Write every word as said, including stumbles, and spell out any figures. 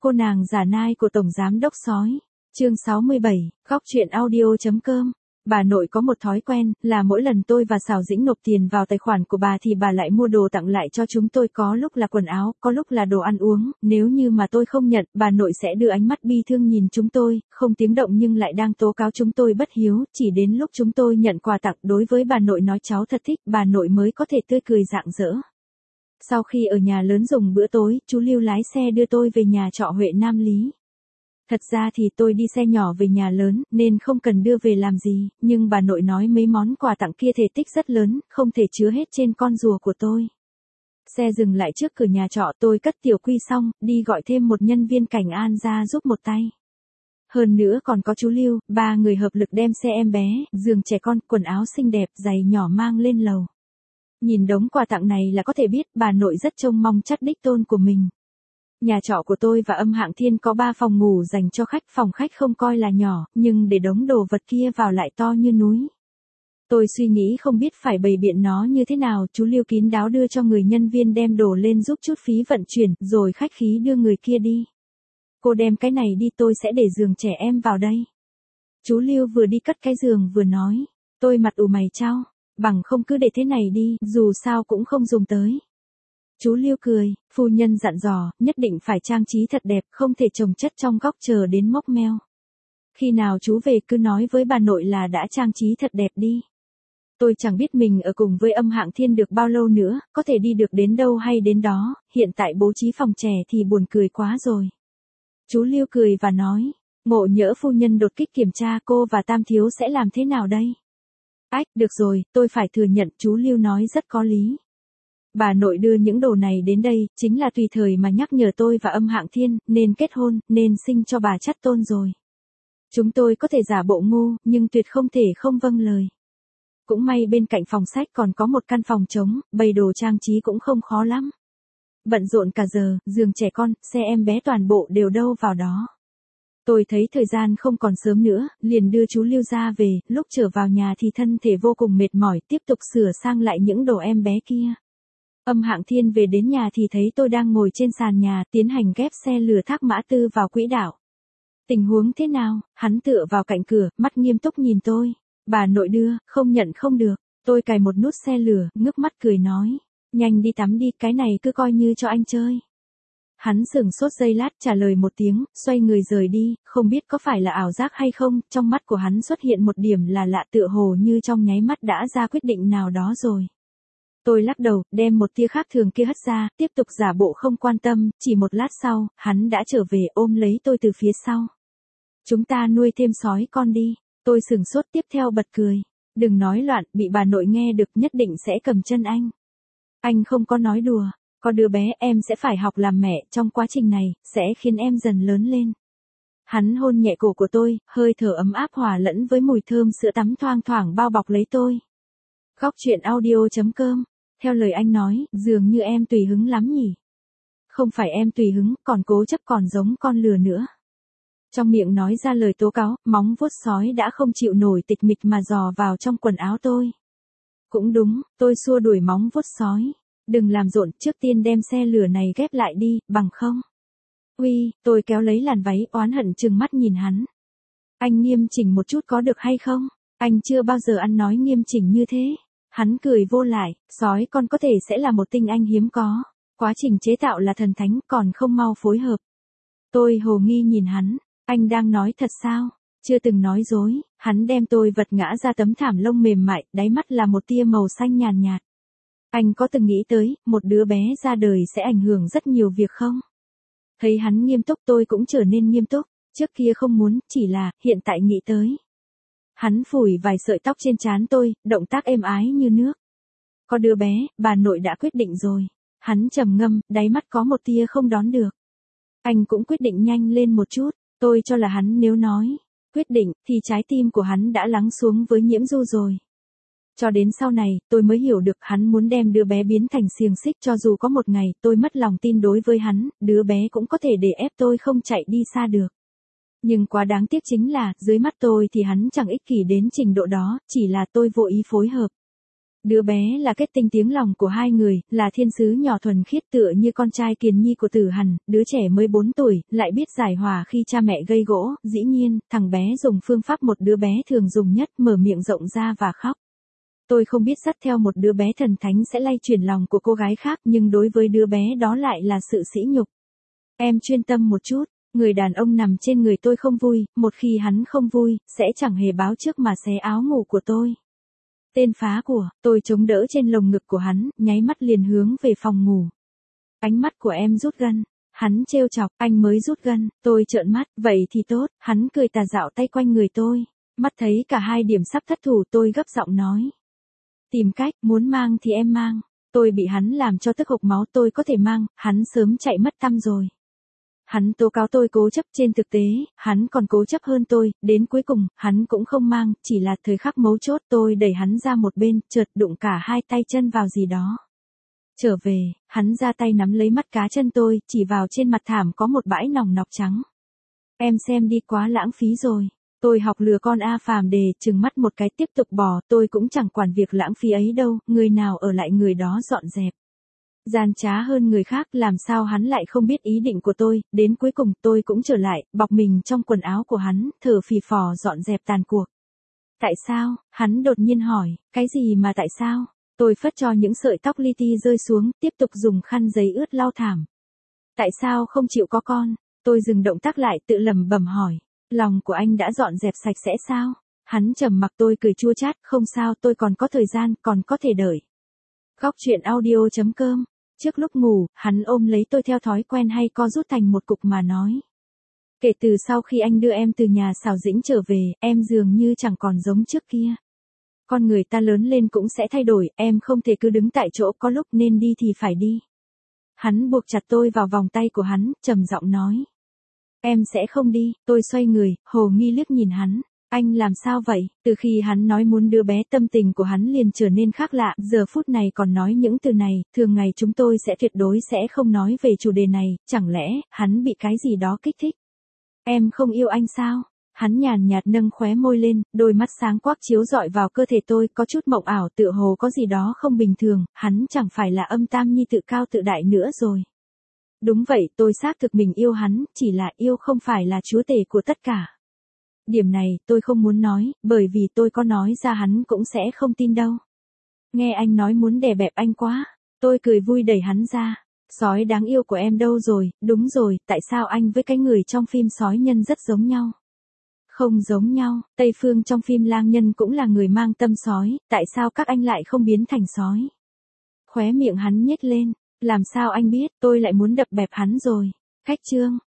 Cô nàng giả nai của Tổng Giám Đốc Sói. Chương sáu mươi bảy, góc truyện audio.com. Bà nội có một thói quen, là mỗi lần tôi và Sào Dĩnh nộp tiền vào tài khoản của bà thì bà lại mua đồ tặng lại cho chúng tôi, có lúc là quần áo, có lúc là đồ ăn uống, nếu như mà tôi không nhận, bà nội sẽ đưa ánh mắt bi thương nhìn chúng tôi, không tiếng động nhưng lại đang tố cáo chúng tôi bất hiếu, chỉ đến lúc chúng tôi nhận quà tặng đối với bà nội nói cháu thật thích, bà nội mới có thể tươi cười rạng rỡ. Sau khi ở nhà lớn dùng bữa tối, chú Lưu lái xe đưa tôi về nhà trọ Huệ Nam Lý. Thật ra thì tôi đi xe nhỏ về nhà lớn, nên không cần đưa về làm gì, nhưng bà nội nói mấy món quà tặng kia thể tích rất lớn, không thể chứa hết trên con rùa của tôi. Xe dừng lại trước cửa nhà trọ, tôi cất tiểu quy xong, đi gọi thêm một nhân viên cảnh an ra giúp một tay. Hơn nữa còn có chú Lưu, ba người hợp lực đem xe em bé, giường trẻ con, quần áo xinh đẹp, giày nhỏ mang lên lầu. Nhìn đống quà tặng này là có thể biết bà nội rất trông mong chắt đích tôn của mình. Nhà trọ của tôi và Âm Hạng Thiên có ba phòng ngủ dành cho khách, phòng khách không coi là nhỏ, nhưng để đống đồ vật kia vào lại to như núi. Tôi suy nghĩ không biết phải bày biện nó như thế nào, chú Lưu kín đáo đưa cho người nhân viên đem đồ lên giúp chút phí vận chuyển, rồi khách khí đưa người kia đi. Cô đem cái này đi, tôi sẽ để giường trẻ em vào đây. Chú Lưu vừa đi cất cái giường vừa nói, tôi mặt ủ mày chau, bằng không cứ để thế này đi, dù sao cũng không dùng tới. Chú Lưu cười, phu nhân dặn dò, nhất định phải trang trí thật đẹp, không thể chồng chất trong góc chờ đến mốc meo. Khi nào chú về cứ nói với bà nội là đã trang trí thật đẹp đi. Tôi chẳng biết mình ở cùng với Âm Hạng Thiên được bao lâu nữa, có thể đi được đến đâu hay đến đó, hiện tại bố trí phòng trẻ thì buồn cười quá rồi. Chú Lưu cười và nói, ngộ nhỡ phu nhân đột kích kiểm tra, cô và Tam Thiếu sẽ làm thế nào đây? Ách, được rồi, tôi phải thừa nhận, chú Lưu nói rất có lý. Bà nội đưa những đồ này đến đây, chính là tùy thời mà nhắc nhở tôi và Âm Hạng Thiên, nên kết hôn, nên sinh cho bà chắt tôn rồi. Chúng tôi có thể giả bộ ngu, nhưng tuyệt không thể không vâng lời. Cũng may bên cạnh phòng sách còn có một căn phòng trống, bày đồ trang trí cũng không khó lắm. Bận rộn cả giờ, giường trẻ con, xe em bé toàn bộ đều đâu vào đó. Tôi thấy thời gian không còn sớm nữa, liền đưa chú Lưu ra về, lúc trở vào nhà thì thân thể vô cùng mệt mỏi, tiếp tục sửa sang lại những đồ em bé kia. Âm Hạng Thiên về đến nhà thì thấy tôi đang ngồi trên sàn nhà, tiến hành ghép xe lửa Thác Mã Tư vào quỹ đạo. Tình huống thế nào? Hắn tựa vào cạnh cửa, mắt nghiêm túc nhìn tôi. Bà nội đưa, không nhận không được. Tôi cài một nút xe lửa, ngước mắt cười nói. Nhanh đi tắm đi, cái này cứ coi như cho anh chơi. Hắn sửng sốt giây lát trả lời một tiếng, xoay người rời đi, không biết có phải là ảo giác hay không, trong mắt của hắn xuất hiện một điểm là lạ, tựa hồ như trong nháy mắt đã ra quyết định nào đó rồi. Tôi lắc đầu, đem một tia khác thường kia hất ra, tiếp tục giả bộ không quan tâm, chỉ một lát sau, hắn đã trở về ôm lấy tôi từ phía sau. Chúng ta nuôi thêm sói con đi, tôi sửng sốt tiếp theo bật cười. Đừng nói loạn, bị bà nội nghe được nhất định sẽ cầm chân anh. Anh không có nói đùa, có đứa bé em sẽ phải học làm mẹ, trong quá trình này, sẽ khiến em dần lớn lên. Hắn hôn nhẹ cổ của tôi, hơi thở ấm áp hòa lẫn với mùi thơm sữa tắm thoang thoảng bao bọc lấy tôi. Góc truyện audio.com. Theo lời anh nói, dường như em tùy hứng lắm nhỉ. Không phải em tùy hứng, còn cố chấp, còn giống con lừa nữa. Trong miệng nói ra lời tố cáo, móng vuốt sói đã không chịu nổi tịch mịch mà dò vào trong quần áo tôi. Cũng đúng, tôi xua đuổi móng vuốt sói. Đừng làm rộn, trước tiên đem xe lửa này ghép lại đi, bằng không. Uy, tôi kéo lấy làn váy, oán hận trừng mắt nhìn hắn. Anh nghiêm chỉnh một chút có được hay không? Anh chưa bao giờ ăn nói nghiêm chỉnh như thế. Hắn cười vô lại, sói con có thể sẽ là một tinh anh hiếm có. Quá trình chế tạo là thần thánh, còn không mau phối hợp. Tôi hồ nghi nhìn hắn, anh đang nói thật sao? Chưa từng nói dối, hắn đem tôi vật ngã ra tấm thảm lông mềm mại, đáy mắt là một tia màu xanh nhàn nhạt. Anh có từng nghĩ tới, một đứa bé ra đời sẽ ảnh hưởng rất nhiều việc không? Thấy hắn nghiêm túc tôi cũng trở nên nghiêm túc, trước kia không muốn, chỉ là, hiện tại nghĩ tới. Hắn phủi vài sợi tóc trên trán tôi, động tác êm ái như nước. Có đứa bé, bà nội đã quyết định rồi. Hắn trầm ngâm, đáy mắt có một tia không đón được. Anh cũng quyết định nhanh lên một chút, tôi cho là hắn nếu nói, quyết định, thì trái tim của hắn đã lắng xuống với Nhiễm Du rồi. Cho đến sau này, tôi mới hiểu được hắn muốn đem đứa bé biến thành xiềng xích, cho dù có một ngày tôi mất lòng tin đối với hắn, đứa bé cũng có thể để ép tôi không chạy đi xa được. Nhưng quá đáng tiếc chính là, dưới mắt tôi thì hắn chẳng ích kỷ đến trình độ đó, chỉ là tôi vô ý phối hợp. Đứa bé là kết tinh tiếng lòng của hai người, là thiên sứ nhỏ thuần khiết tựa như con trai kiền nhi của Tử Hàn, đứa trẻ mới bốn tuổi, lại biết giải hòa khi cha mẹ gây gỗ, dĩ nhiên, thằng bé dùng phương pháp một đứa bé thường dùng nhất, mở miệng rộng ra và khóc. Tôi không biết dắt theo một đứa bé thần thánh sẽ lay chuyển lòng của cô gái khác, nhưng đối với đứa bé đó lại là sự sỉ nhục. Em chuyên tâm một chút, người đàn ông nằm trên người tôi không vui, một khi hắn không vui, sẽ chẳng hề báo trước mà xé áo ngủ của tôi. Tên phá của, tôi chống đỡ trên lồng ngực của hắn, nháy mắt liền hướng về phòng ngủ. Ánh mắt của em rút gân. Hắn trêu chọc, anh mới rút gân, tôi trợn mắt, vậy thì tốt, hắn cười tà dạo tay quanh người tôi. Mắt thấy cả hai điểm sắp thất thủ tôi gấp giọng nói. Tìm cách, muốn mang thì em mang. Tôi bị hắn làm cho tức hộc máu, tôi có thể mang, hắn sớm chạy mất tăm rồi. Hắn tố cáo tôi cố chấp, trên thực tế, hắn còn cố chấp hơn tôi, đến cuối cùng, hắn cũng không mang, chỉ là thời khắc mấu chốt tôi đẩy hắn ra một bên, chợt đụng cả hai tay chân vào gì đó. Trở về, hắn ra tay nắm lấy mắt cá chân tôi, chỉ vào trên mặt thảm có một bãi nòng nọc trắng. Em xem đi, quá lãng phí rồi. Tôi học lừa con A Phàm đề, trừng mắt một cái tiếp tục bò, tôi cũng chẳng quản việc lãng phí ấy đâu, người nào ở lại người đó dọn dẹp. Gian trá hơn người khác, làm sao hắn lại không biết ý định của tôi, đến cuối cùng tôi cũng trở lại, bọc mình trong quần áo của hắn, thở phì phò dọn dẹp tàn cuộc. Tại sao? Hắn đột nhiên hỏi, cái gì mà tại sao? Tôi phất cho những sợi tóc li ti rơi xuống, tiếp tục dùng khăn giấy ướt lau thảm. Tại sao không chịu có con? Tôi dừng động tác lại, tự lẩm bẩm hỏi, lòng của anh đã dọn dẹp sạch sẽ sao? Hắn trầm mặc, tôi cười chua chát, không sao, tôi còn có thời gian, còn có thể đợi. Góc truyện audio chấm com. Trước lúc ngủ, hắn ôm lấy tôi theo thói quen hay co rút thành một cục mà nói. Kể từ sau khi anh đưa em từ nhà Sào Dĩnh trở về, em dường như chẳng còn giống trước kia. Con người ta lớn lên cũng sẽ thay đổi, em không thể cứ đứng tại chỗ, có lúc nên đi thì phải đi. Hắn buộc chặt tôi vào vòng tay của hắn, trầm giọng nói. Em sẽ không đi, tôi xoay người, hồ nghi liếc nhìn hắn. Anh làm sao vậy? Từ khi hắn nói muốn đưa bé, tâm tình của hắn liền trở nên khác lạ, giờ phút này còn nói những từ này, thường ngày chúng tôi sẽ tuyệt đối sẽ không nói về chủ đề này, chẳng lẽ, hắn bị cái gì đó kích thích? Em không yêu anh sao? Hắn nhàn nhạt nâng khóe môi lên, đôi mắt sáng quắc chiếu rọi vào cơ thể tôi, có chút mộng ảo, tựa hồ có gì đó không bình thường, hắn chẳng phải là âm tam nhi tự cao tự đại nữa rồi. Đúng vậy, tôi xác thực mình yêu hắn, chỉ là yêu không phải là chúa tể của tất cả. Điểm này, tôi không muốn nói, bởi vì tôi có nói ra hắn cũng sẽ không tin đâu. Nghe anh nói muốn đè bẹp anh quá, tôi cười vui đẩy hắn ra. Sói đáng yêu của em đâu rồi, đúng rồi, tại sao anh với cái người trong phim sói nhân rất giống nhau? Không giống nhau, Tây Phương trong phim lang nhân cũng là người mang tâm sói, tại sao các anh lại không biến thành sói? Khóe miệng hắn nhếch lên, làm sao anh biết, tôi lại muốn đập bẹp hắn rồi. Khách trương,